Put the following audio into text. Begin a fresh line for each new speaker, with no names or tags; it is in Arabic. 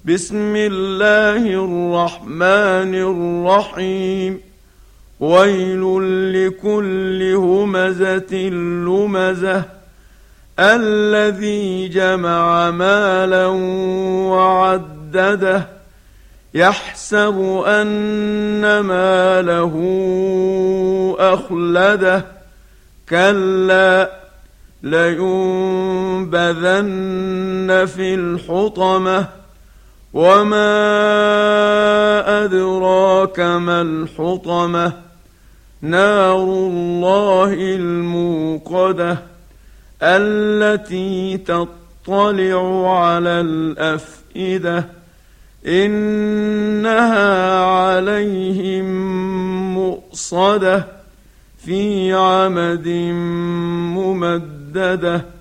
بسم الله الرحمن الرحيم ويل لكل همزة لمزة الذي جمع مالا وعدده يحسب أن ماله أخلده كلا لينبذن في الحطمة وما أدراك ما الحطمة نار الله الموقدة التي تطلع على الأفئدة إنها عليهم مؤصدة في عمد ممددة